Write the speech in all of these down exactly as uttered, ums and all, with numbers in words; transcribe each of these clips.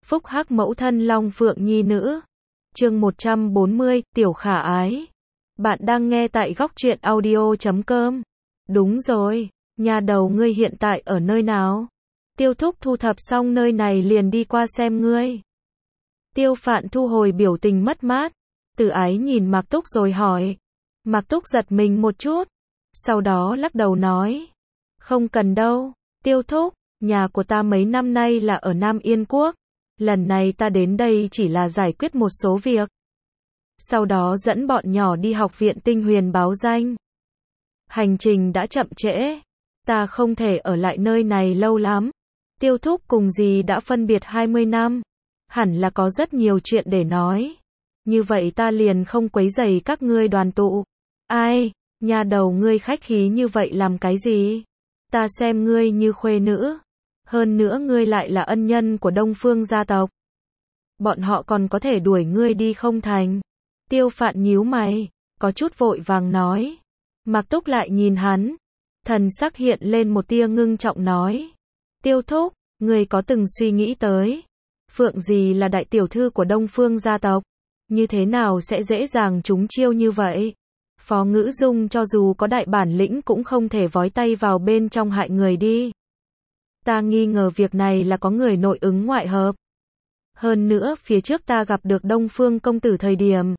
Phúc hắc mẫu thân Long Phượng nhi nữ. Chương một trăm bốn mươi, Tiểu Khả Ái. Bạn đang nghe tại góc truyện audio chấm com. Đúng rồi, nhà đầu ngươi hiện tại ở nơi nào? Tiêu Thúc thu thập xong nơi này liền đi qua xem ngươi. Tiêu Phạn thu hồi biểu tình mất mát. Từ Ái nhìn Mạc Túc rồi hỏi. Mạc Túc giật mình một chút. Sau đó lắc đầu nói. Không cần đâu, Tiêu Thúc, nhà của ta mấy năm nay là ở Nam Yên Quốc. Lần này ta đến đây chỉ là giải quyết một số việc. Sau đó dẫn bọn nhỏ đi học viện Tinh Huyền báo danh. Hành trình đã chậm trễ. Ta không thể ở lại nơi này lâu lắm. Tiêu Thúc cùng dì đã phân biệt hai mươi năm. Hẳn là có rất nhiều chuyện để nói. Như vậy ta liền không quấy rầy các ngươi đoàn tụ. Ai, nhà đầu ngươi khách khí như vậy làm cái gì? Ta xem ngươi như khuê nữ. Hơn nữa ngươi lại là ân nhân của Đông Phương gia tộc. Bọn họ còn có thể đuổi ngươi đi không thành. Tiêu Phạn nhíu mày, có chút vội vàng nói. Mạc Túc lại nhìn hắn. Thần sắc hiện lên một tia ngưng trọng nói. Tiêu Thúc, ngươi có từng suy nghĩ tới. Phượng dì là đại tiểu thư của Đông Phương gia tộc. Như thế nào sẽ dễ dàng trúng chiêu như vậy? Phó Ngữ Dung cho dù có đại bản lĩnh cũng không thể vói tay vào bên trong hại người đi. Ta nghi ngờ việc này là có người nội ứng ngoại hợp. Hơn nữa phía trước ta gặp được Đông Phương công tử thời điểm.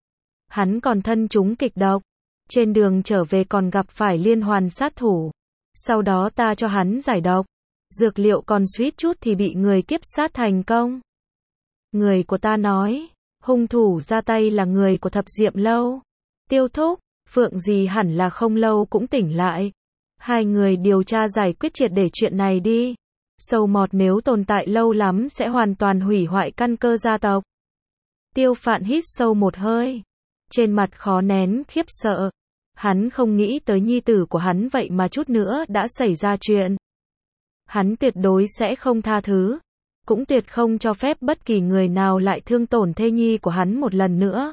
Hắn còn thân chúng kịch độc. Trên đường trở về còn gặp phải liên hoàn sát thủ. Sau đó ta cho hắn giải độc. Dược liệu còn suýt chút thì bị người kiếp sát thành công. Người của ta nói, hung thủ ra tay là người của Thập Diệm Lâu. Tiêu Thúc, Phượng dì hẳn là không lâu cũng tỉnh lại. Hai người điều tra giải quyết triệt để chuyện này đi. Sâu mọt nếu tồn tại lâu lắm sẽ hoàn toàn hủy hoại căn cơ gia tộc. Tiêu Phạn hít sâu một hơi. Trên mặt khó nén khiếp sợ. Hắn không nghĩ tới nhi tử của hắn vậy mà chút nữa đã xảy ra chuyện. Hắn tuyệt đối sẽ không tha thứ. Cũng tuyệt không cho phép bất kỳ người nào lại thương tổn thê nhi của hắn một lần nữa.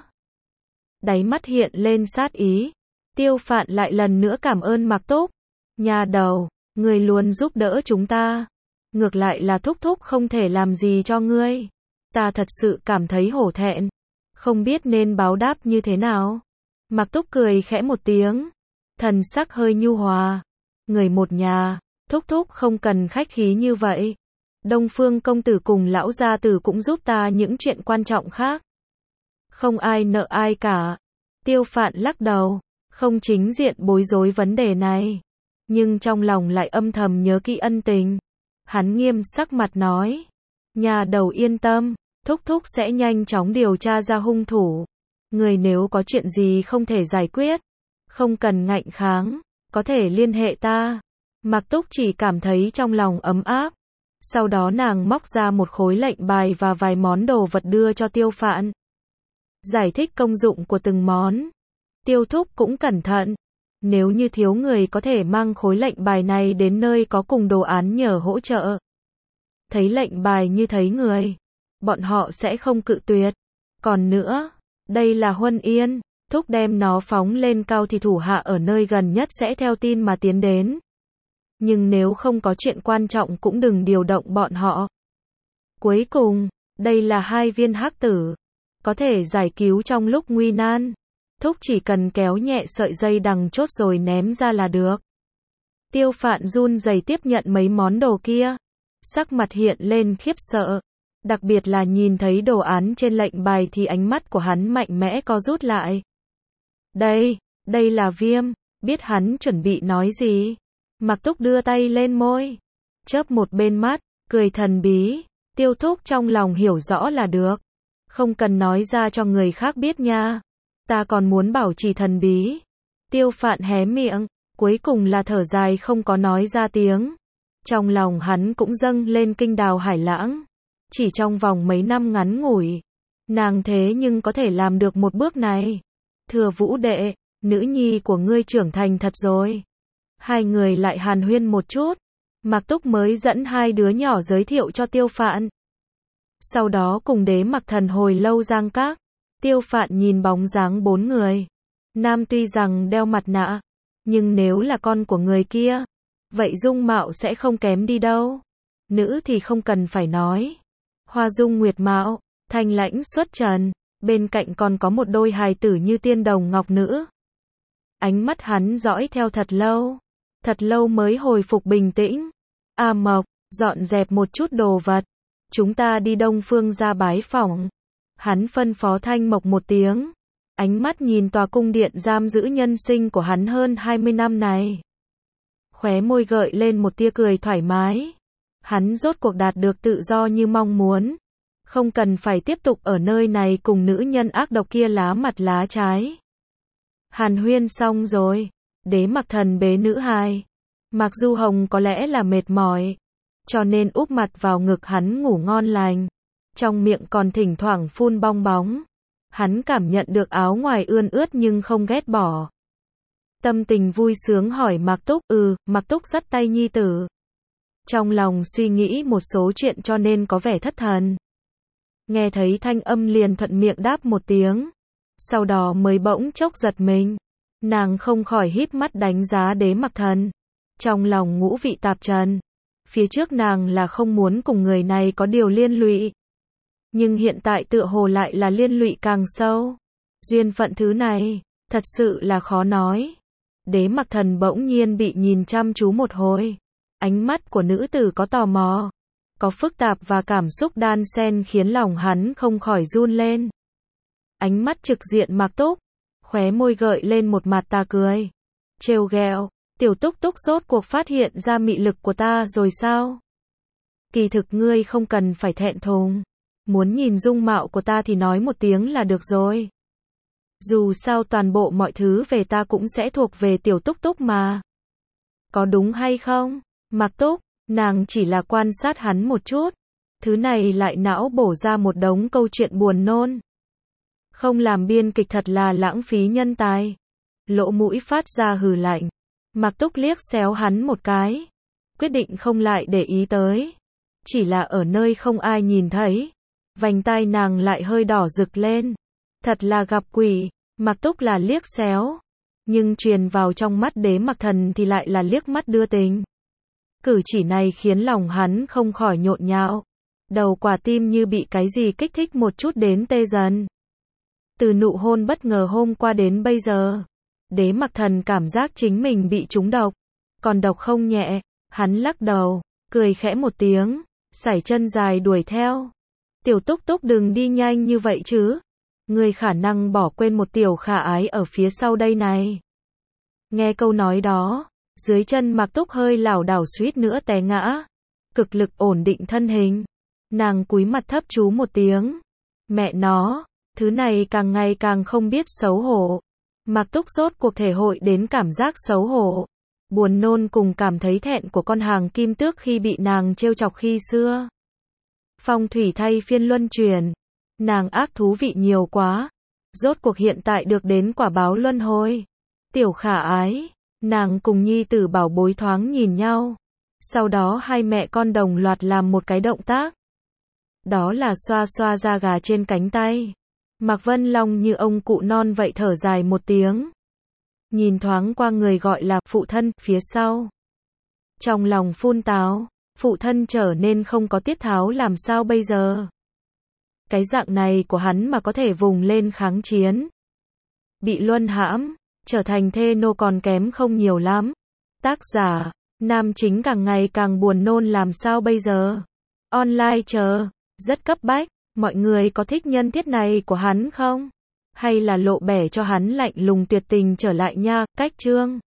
Đáy mắt hiện lên sát ý. Tiêu Phạn lại lần nữa cảm ơn Mạc Túc. Nhà đầu, người luôn giúp đỡ chúng ta. Ngược lại là Thúc Thúc không thể làm gì cho ngươi. Ta thật sự cảm thấy hổ thẹn. Không biết nên báo đáp như thế nào. Mạc Túc cười khẽ một tiếng. Thần sắc hơi nhu hòa. Người một nhà, Thúc Thúc không cần khách khí như vậy. Đông Phương công tử cùng lão gia tử cũng giúp ta những chuyện quan trọng khác. Không ai nợ ai cả. Tiêu Phạn lắc đầu. Không chính diện bối rối vấn đề này. Nhưng trong lòng lại âm thầm nhớ kỹ ân tình. Hắn nghiêm sắc mặt nói. Nhà đầu yên tâm. Thúc Thúc sẽ nhanh chóng điều tra ra hung thủ. Người nếu có chuyện gì không thể giải quyết. Không cần ngạnh kháng. Có thể liên hệ ta. Mạc Túc chỉ cảm thấy trong lòng ấm áp. Sau đó nàng móc ra một khối lệnh bài và vài món đồ vật đưa cho Tiêu Phạn. Giải thích công dụng của từng món. Tiêu Thúc cũng cẩn thận. Nếu như thiếu người có thể mang khối lệnh bài này đến nơi có cùng đồ án nhờ hỗ trợ. Thấy lệnh bài như thấy người. Bọn họ sẽ không cự tuyệt. Còn nữa, đây là Huân Yên. Thúc đem nó phóng lên cao thì thủ hạ ở nơi gần nhất sẽ theo tin mà tiến đến. Nhưng nếu không có chuyện quan trọng cũng đừng điều động bọn họ. Cuối cùng, đây là hai viên hắc tử. Có thể giải cứu trong lúc nguy nan. Thúc chỉ cần kéo nhẹ sợi dây đằng chốt rồi ném ra là được. Tiêu Phạn run rẩy tiếp nhận mấy món đồ kia. Sắc mặt hiện lên khiếp sợ. Đặc biệt là nhìn thấy đồ án trên lệnh bài thì ánh mắt của hắn mạnh mẽ co rút lại. Đây, đây là Viêm. Biết hắn chuẩn bị nói gì. Mạc Túc đưa tay lên môi. Chớp một bên mắt, cười thần bí. Tiêu Thúc trong lòng hiểu rõ là được. Không cần nói ra cho người khác biết nha. Ta còn muốn bảo trì thần bí. Tiêu Phạn hé miệng. Cuối cùng là thở dài không có nói ra tiếng. Trong lòng hắn cũng dâng lên kinh đào hải lãng. Chỉ trong vòng mấy năm ngắn ngủi. Nàng thế nhưng có thể làm được một bước này. Thừa Vũ đệ, nữ nhi của ngươi trưởng thành thật rồi. Hai người lại hàn huyên một chút. Mạc Túc mới dẫn hai đứa nhỏ giới thiệu cho Tiêu Phạn. Sau đó cùng Đế Mặc Thần hồi lâu giang các. Tiêu Phạn nhìn bóng dáng bốn người. Nam tuy rằng đeo mặt nạ. Nhưng nếu là con của người kia. Vậy dung mạo sẽ không kém đi đâu. Nữ thì không cần phải nói. Hoa dung nguyệt mạo, thanh lãnh xuất trần, bên cạnh còn có một đôi hài tử như tiên đồng ngọc nữ. Ánh mắt hắn dõi theo thật lâu, thật lâu mới hồi phục bình tĩnh. A Mộc, dọn dẹp một chút đồ vật, chúng ta đi Đông Phương ra bái phỏng. Hắn phân phó Thanh Mộc một tiếng, ánh mắt nhìn tòa cung điện giam giữ nhân sinh của hắn hơn hai mươi năm này. Khóe môi gợi lên một tia cười thoải mái. Hắn rốt cuộc đạt được tự do như mong muốn. Không cần phải tiếp tục ở nơi này cùng nữ nhân ác độc kia lá mặt lá trái. Hàn huyên xong rồi, Đế Mặc Thần bế nữ hài. Mặc Du Hồng có lẽ là mệt mỏi, cho nên úp mặt vào ngực hắn ngủ ngon lành. Trong miệng còn thỉnh thoảng phun bong bóng. Hắn cảm nhận được áo ngoài ươn ướt nhưng không ghét bỏ. Tâm tình vui sướng hỏi Mạc Túc, ừ, Mạc Túc dắt tay nhi tử. Trong lòng suy nghĩ một số chuyện cho nên có vẻ thất thần. Nghe thấy thanh âm liền thuận miệng đáp một tiếng. Sau đó mới bỗng chốc giật mình. Nàng không khỏi híp mắt đánh giá Đế Mặc Thần. Trong lòng ngũ vị tạp trần. Phía trước nàng là không muốn cùng người này có điều liên lụy. Nhưng hiện tại tựa hồ lại là liên lụy càng sâu. Duyên phận thứ này, thật sự là khó nói. Đế Mặc Thần bỗng nhiên bị nhìn chăm chú một hồi. Ánh mắt của nữ tử có tò mò, có phức tạp và cảm xúc đan xen khiến lòng hắn không khỏi run lên. Ánh mắt trực diện Mạc Túc, khóe môi gợi lên một mặt tà cười. Trêu ghẹo, tiểu Túc Túc rốt cuộc phát hiện ra mị lực của ta rồi sao? Kỳ thực ngươi không cần phải thẹn thùng. Muốn nhìn dung mạo của ta thì nói một tiếng là được rồi. Dù sao toàn bộ mọi thứ về ta cũng sẽ thuộc về tiểu Túc Túc mà. Có đúng hay không? Mạc Túc, nàng chỉ là quan sát hắn một chút. Thứ này lại não bổ ra một đống câu chuyện buồn nôn. Không làm biên kịch thật là lãng phí nhân tài. Lỗ mũi phát ra hừ lạnh. Mạc Túc liếc xéo hắn một cái. Quyết định không lại để ý tới. Chỉ là ở nơi không ai nhìn thấy. Vành tai nàng lại hơi đỏ rực lên. Thật là gặp quỷ. Mạc Túc là liếc xéo. Nhưng truyền vào trong mắt Đế Mặc Thần thì lại là liếc mắt đưa tình. Cử chỉ này khiến lòng hắn không khỏi nhộn nhạo. Đầu quả tim như bị cái gì kích thích một chút đến tê dần. Từ nụ hôn bất ngờ hôm qua đến bây giờ, Đế Mặc Thần cảm giác chính mình bị trúng độc. Còn độc không nhẹ, hắn lắc đầu, cười khẽ một tiếng, sải chân dài đuổi theo. Tiểu Túc Túc đừng đi nhanh như vậy chứ. Ngươi khả năng bỏ quên một tiểu khả ái ở phía sau đây này. Nghe câu nói đó, dưới chân Mạc Túc hơi lảo đảo suýt nữa té ngã. Cực lực ổn định thân hình. Nàng cúi mặt thấp chú một tiếng. Mẹ nó, thứ này càng ngày càng không biết xấu hổ. Mạc Túc rốt cuộc thể hội đến cảm giác xấu hổ, buồn nôn cùng cảm thấy thẹn của con hàng kim tước khi bị nàng trêu chọc khi xưa. Phong thủy thay phiên luân chuyển. Nàng ác thú vị nhiều quá. Rốt cuộc hiện tại được đến quả báo luân hồi. Tiểu khả ái. Nàng cùng nhi tử bảo bối thoáng nhìn nhau. Sau đó hai mẹ con đồng loạt làm một cái động tác. Đó là xoa xoa da gà trên cánh tay. Mạc Vân Long như ông cụ non vậy thở dài một tiếng. Nhìn thoáng qua người gọi là phụ thân phía sau. Trong lòng phun táo, phụ thân trở nên không có tiết tháo làm sao bây giờ. Cái dạng này của hắn mà có thể vùng lên kháng chiến. Bị luân hãm, trở thành thê nô còn kém không nhiều lắm. Tác giả, nam chính càng ngày càng buồn nôn làm sao bây giờ. Online chờ, rất cấp bách. Mọi người có thích nhân thiết này của hắn không? Hay là lộ bẻ cho hắn lạnh lùng tuyệt tình trở lại nha, cách chương.